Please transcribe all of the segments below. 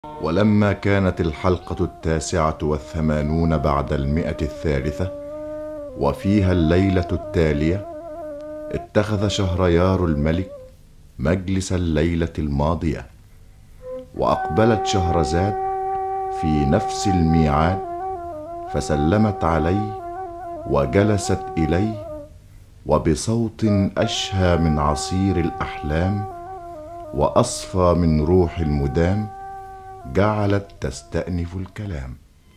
ولما كانت الحلقة 89 بعد 100 وفيها الليلة التالية، اتخذ شهريار الملك مجلس الليلة الماضية، وأقبلت شهرزاد في نفس الميعاد، فسلمت عليه وجلست إليه، وبصوت أشهى من عصير الأحلام وأصفى من روح المدام جعلت تستأنف الكلام.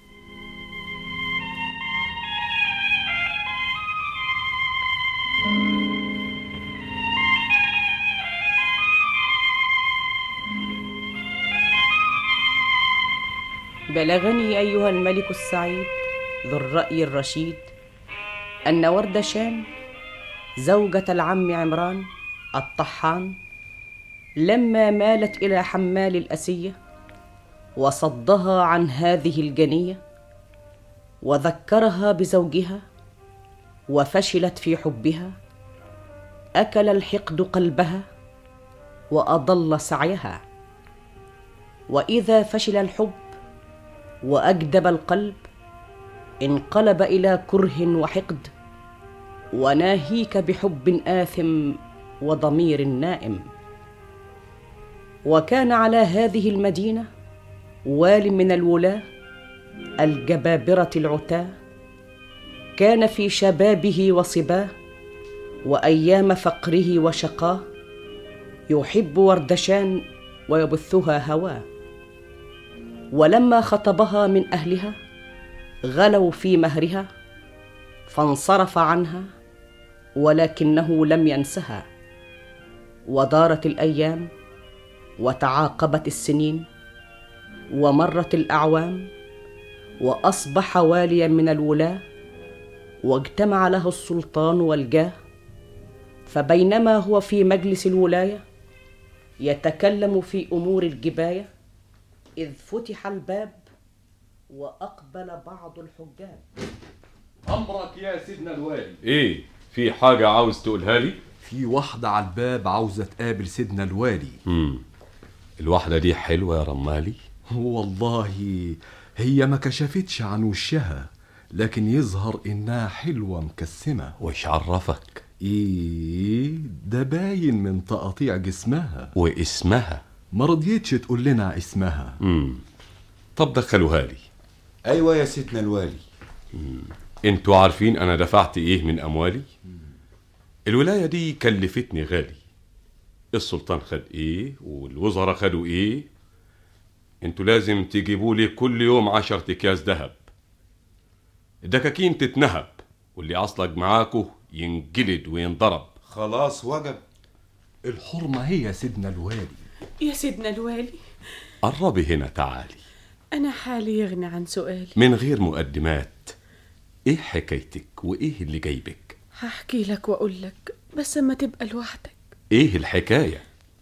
بلغني أيها الملك السعيد ذو الرأي الرشيد أن وردشان زوجة العم عمران الطحان لما مالت إلى حمال الأسية وصدها عن هذه الجنية وذكرها بزوجها وفشلت في حبها، أكل الحقد قلبها وأضل سعيها. وإذا فشل الحب وأجدب القلب انقلب إلى كره وحقد، وناهيك بحب آثم وضمير نائم. وكان على هذه المدينة وال من الولاة الجبابرة العتاة، كان في شبابه وصباه وأيام فقره وشقاه يحب وردشان ويبثها هواه. ولما خطبها من أهلها غلوا في مهرها، فانصرف عنها ولكنه لم ينسها. ودارت الأيام وتعاقبت السنين ومرت الأعوام، وأصبح واليا من الولاة، واجتمع له السلطان والجاه. فبينما هو في مجلس الولاية يتكلم في أمور الجباية، إذ فتح الباب وأقبل بعض الحجاج. أمرك يا سيدنا الوالي. إيه؟ في حاجة عاوز تقولها لي؟ في واحدة على الباب عاوزة تقابل سيدنا الوالي. الواحدة دي حلوة يا رمالي؟ والله هي ما كشفتش عن وشها، لكن يظهر إنها حلوة مكسمة. وإيش عرفك؟ إيه ده باين من تقطيع جسمها. واسمها؟ ما رضيتش تقول لنا اسمها. طب دخلوها لي. أيوة يا سيدنا الوالي. انتوا عارفين أنا دفعت إيه من أموالي؟ الولاية دي كلفتني غالي. السلطان خد إيه والوزراء خدوا إيه. انتوا لازم تجيبوا لي كل يوم 10 أكياس ذهب. الدكاكين تتنهب، واللي عصلك معاكو ينجلد وينضرب. خلاص وجب. الحرمة هي يا سيدنا الوالي. يا سيدنا الوالي، قربي هنا تعالي. أنا حالي يغني عن سؤالي. من غير مقدمات، إيه حكايتك وإيه اللي جايبك؟ هحكي لك وأقول لك، بس أما تبقى لوحدك. إيه الحكاية؟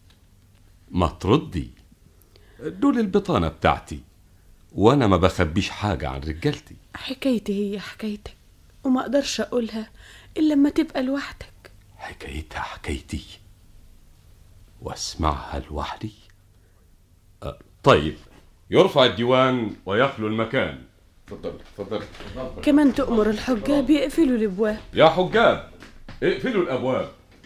ما تردي. دول البطانة بتاعتي، وأنا ما بخبيش حاجة عن رجالتي. حكايتي هي حكايتك، وما أقدرش أقولها إلا لما تبقى لوحدك. حكايتها حكايتي واسمعها لوحدي. طيب، يرفع الديوان ويخلو المكان. تفضل. كمان تأمر الحجاب يقفلوا الابواب. يا حجاب اقفلوا الابواب.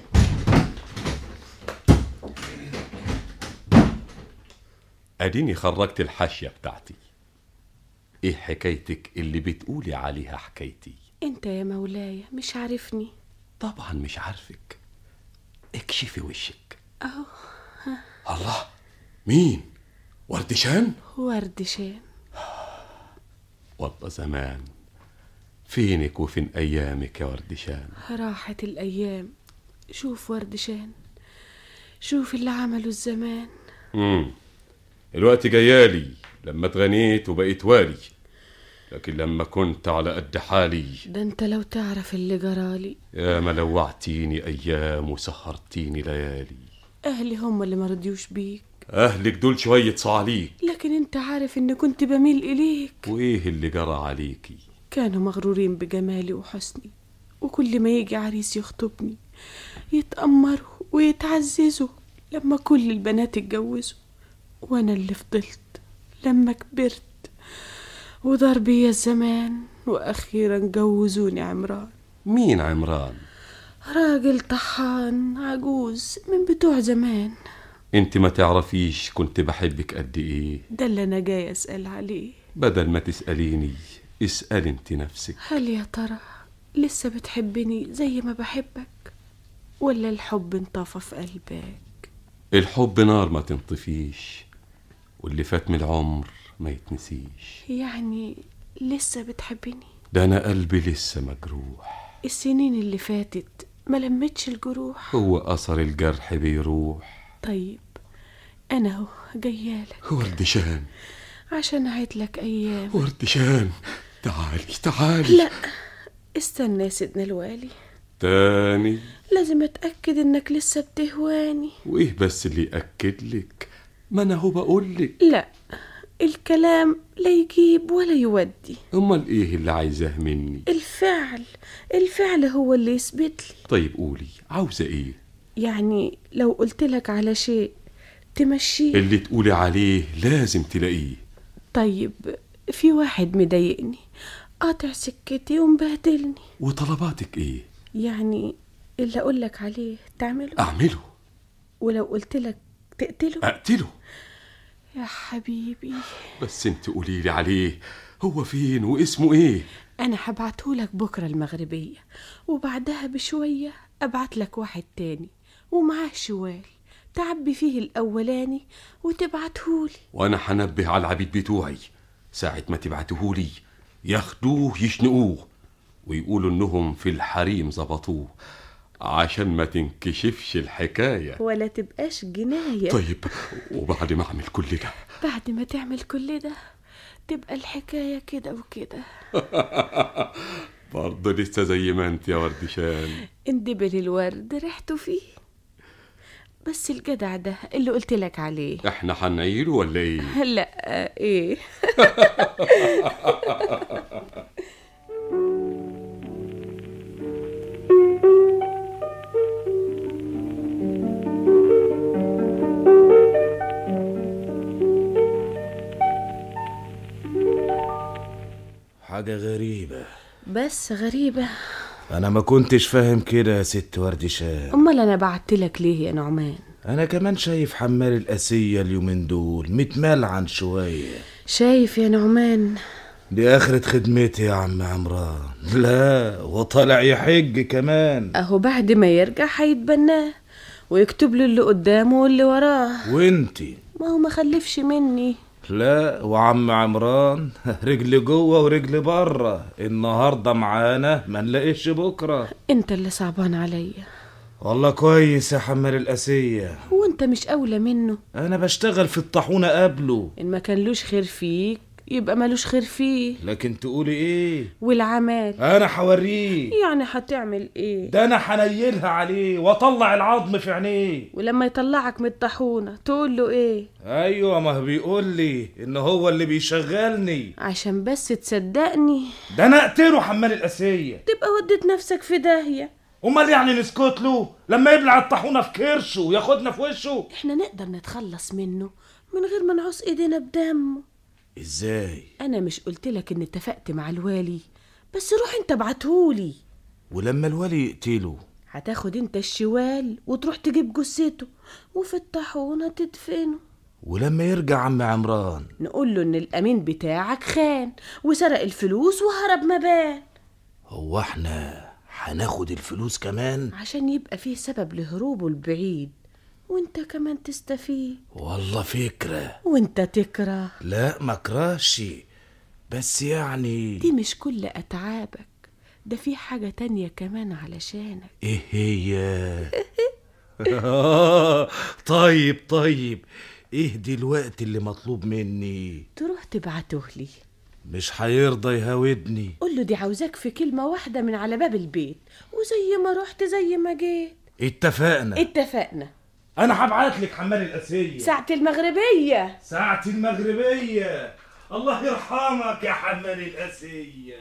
اديني خرجت الحاشية بتاعتي. ايه حكايتك اللي بتقولي عليها حكايتي؟ انت يا مولاي مش عارفني. طبعا مش عارفك. اكشفي وشك. اهو. الله، مين؟ وردشان؟ وردشان. والله زمان. فينك وفين ايامك يا وردشان؟ راحت الايام. شوف وردشان، شوف اللي عمله الزمان. الوقت جيالي لما اتغنيت وبقيت والي، لكن لما كنت على قد حالي. ده انت لو تعرف اللي جرالي. يا ما لوعتيني ايام وسهرتيني ليالي. اهلي هم اللي مرضيوش بيك. اهلك دول شوية صعاليك، لكن انت عارف ان كنت بميل اليك. وايه اللي جرى عليكي؟ كانوا مغرورين بجمالي وحسني، وكل ما يجي عريس يخطبني يتأمروا ويتعززوا لما كل البنات اتجوزوا، وانا اللي فضلت لما كبرت ودار بيا الزمان وأخيرا جوزوني عمران. مين عمران؟ راجل طحان عجوز من بتوع زمان. انت ما تعرفيش كنت بحبك قد ايه. ده اللي أنا جاي أسأل عليه. بدل ما تسأليني اسأل انت نفسك. هل يا ترى لسه بتحبني زي ما بحبك، ولا الحب انطفى في قلبك؟ الحب نار ما تنطفيش، واللي فات من العمر ما يتنسيش. يعني لسه بتحبني؟ ده انا قلبي لسه مجروح. السنين اللي فاتت ما لمتش الجروح. هو أثر الجرح بيروح. طيب أنا هو جيالك وردشان، عشان أعيدلك أيام. وردشان تعالي تعالي. لا استنى يا سيدنا الوالي، تاني لازم أتأكد إنك لسه بتهواني. وإيه بس اللي يأكد لك؟ ما أنا هو بقولك. لا الكلام لا يجيب ولا يودي. أمال إيه اللي عايزاه مني؟ الفعل هو اللي يثبت لي. طيب قولي عاوزة إيه؟ يعني لو قلتلك على شيء تمشيه. اللي تقولي عليه لازم تلاقيه. طيب في واحد مضايقني، قاطع سكتي ومبهدلني. وطلباتك إيه؟ يعني اللي أقولك عليه تعمله؟ أعمله. ولو قلتلك تقتله؟ أقتله. يا حبيبي بس انت قوليلي عليه، هو فين واسمه ايه؟ أنا هبعتهولك بكرة المغربية، وبعدها بشوية أبعتلك واحد تاني ومعاه شوال تعبي فيه الأولاني وتبعتهولي. وانا هنبه على العبيد بتوعي ساعة ما تبعتهولي ياخدوه يشنقوه ويقولوا انهم في الحريم زبطوه عشان ما تنكشفش الحكاية ولا تبقاش جناية. طيب وبعد ما اعمل كل ده؟ بعد ما تعمل كل ده تبقى الحكاية كده وكده. برضه لسه زي ما انت يا وردشان. اندبل الورد ريحته فيه. بس الجدع ده اللي قلتلك عليه احنا هنعيله ولا ايه؟ لا ايه. حاجة غريبة. بس غريبة. أنا ما كنتش فاهم كده يا ست وردشان. أمال أنا بعتلك ليه يا نعمان؟ أنا كمان شايف حمال القاسية اليومين دول متملعن شوية. شايف يا نعمان؟ دي آخرة خدمتي يا عم عمران. لا وطالع يحج كمان. أهو بعد ما يرجع هيتبناه ويكتب له اللي قدامه واللي وراه. وانتي؟ ما هو ما خلفش مني. لا وعم عمران رجل جوه ورجل بره، النهارده معانا ما نلاقيش بكره. انت اللي صعبان عليا. والله كويس يا حمال القاسية. وانت مش اولى منه؟ انا بشتغل في الطاحونه قبله. ان ما كان لوش خير فيك يبقى مالوش خير فيه. لكن تقولي ايه؟ والعمال انا حوريه. يعني هتعمل ايه؟ ده انا حنيلها عليه واطلع العظم في عينيه. ولما يطلعك من الطاحونه تقول له ايه؟ ايوه ما بيقول لي ان هو اللي بيشغلني عشان بس تصدقني. ده انا اقتله حمال القاسية. تبقى وديت نفسك في داهيه. امال يعني نسكت له لما يبلع الطاحونه في كرشه وياخدنا في وشه؟ احنا نقدر نتخلص منه من غير ما نعوص ايدينا بدمه. ازاي؟ انا مش قلتلك ان اتفقت مع الوالي؟ بس روح انت ابعتهولي. ولما الولي يقتله هتاخد انت الشوال وتروح تجيب جثته وفي الطاحونه تدفنه. ولما يرجع عم عمران نقول له ان الامين بتاعك خان وسرق الفلوس وهرب مبان. هو احنا هناخد الفلوس كمان؟ عشان يبقى فيه سبب لهروبه البعيد وانت كمان تستفيد. والله فكرة. وانت تكره؟ لا ما اكرهش، بس يعني دي مش كل اتعابك، ده في حاجة تانية كمان علشانك. ايه هي؟ طيب ايه دلوقتي اللي مطلوب مني؟ تروح تبعته لي. مش هيرضى يهاودني. قول له دي عاوزاك في كلمة واحدة من على باب البيت، وزي ما رحت زي ما جيت. اتفقنا. انا هبعتلك حمال القاسية ساعة المغربية. ساعة المغربية. الله يرحمك يا حمال القاسية.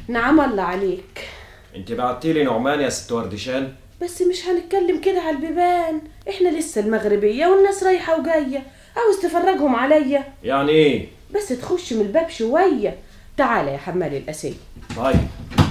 نعم الله عليك. انت بعتيلي نعمان يا ست وردشان؟ بس مش هنتكلم كده على البيبان، احنا لسه المغربية والناس رايحة وجاية، عاوز تفرجهم عليا؟ يعني ايه؟ بس تخش من الباب شوية. تعالى يا حمال الأسية. طيب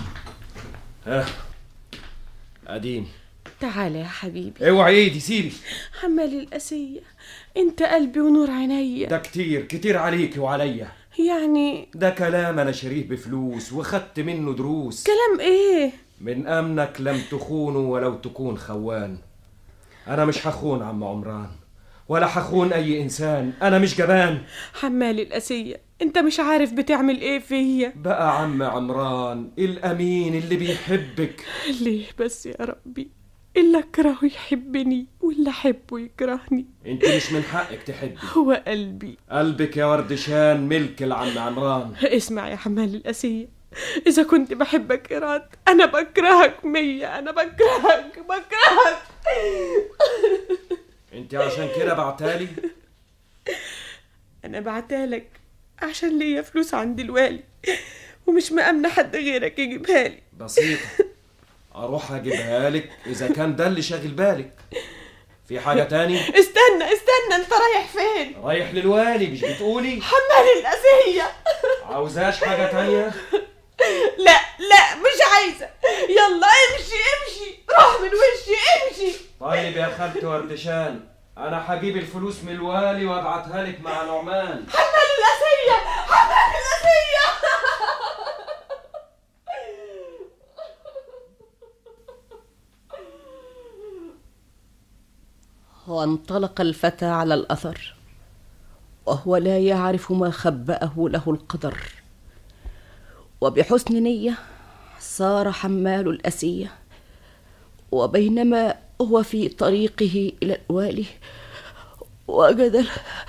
اديني. تعالى يا حبيبي. اوعي ايدي، سيبي. حمال الأسية، انت قلبي ونور عينيا. ده كتير عليكي وعليا. يعني ده كلام انا شريه بفلوس وخدت منه دروس. كلام ايه؟ من امنك لم تخونه ولو تكون خوان. انا مش هخون عم عمران ولا هخون اي انسان، انا مش جبان. حمال الأسية، انت مش عارف بتعمل ايه فيا. بقى عم عمران الامين اللي بيحبك. ليه بس يا ربي؟ اللي اكرهه يحبني واللي احبه يكرهني. انت مش من حقك تحبي. هو قلبك يا وردشان ملك العم عمران. اسمع يا حمال الأسية، إذا كنت بحبك إيراد أنا بكرهك 100. أنا بكرهك. انت عشان كده بعتالي؟ أنا بعتالك عشان ليا فلوس عند الوالي ومش مأمنة حد غيرك يجيبها لي. بسيطة، أروح أجيبها لك إذا كان ده اللي شاغل بالك. في حاجة تاني؟ استنى أنت رايح فين؟ رايح للوالي مش بتقولي؟ حمال الأسية. عاوزاش حاجة تانية؟ لا مش عايزة. يلا امشي روح من وشي امشي. طيب يا خالتي وردشان، أنا هجيب الفلوس من الوالي وأبعتها لك مع نعمان. حمال الأسية. وانطلق الفتى على الأثر وهو لا يعرف ما خبأه له القدر. وبحسن نية صار حمال الأسية، وبينما هو في طريقه إلى الوالي وجد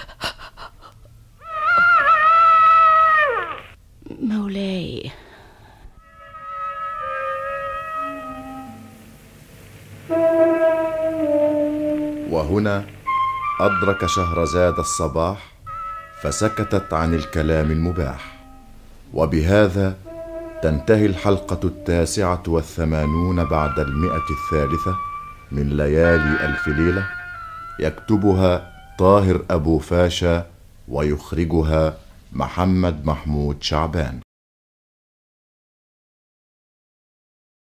مولاي. وهنا أدرك شهرزاد الصباح فسكتت عن الكلام المباح. وبهذا تنتهي الحلقة 89 بعد 100 من ليالي ألف ليلة. يكتبها طاهر أبو فاشا ويخرجها محمد محمود شعبان.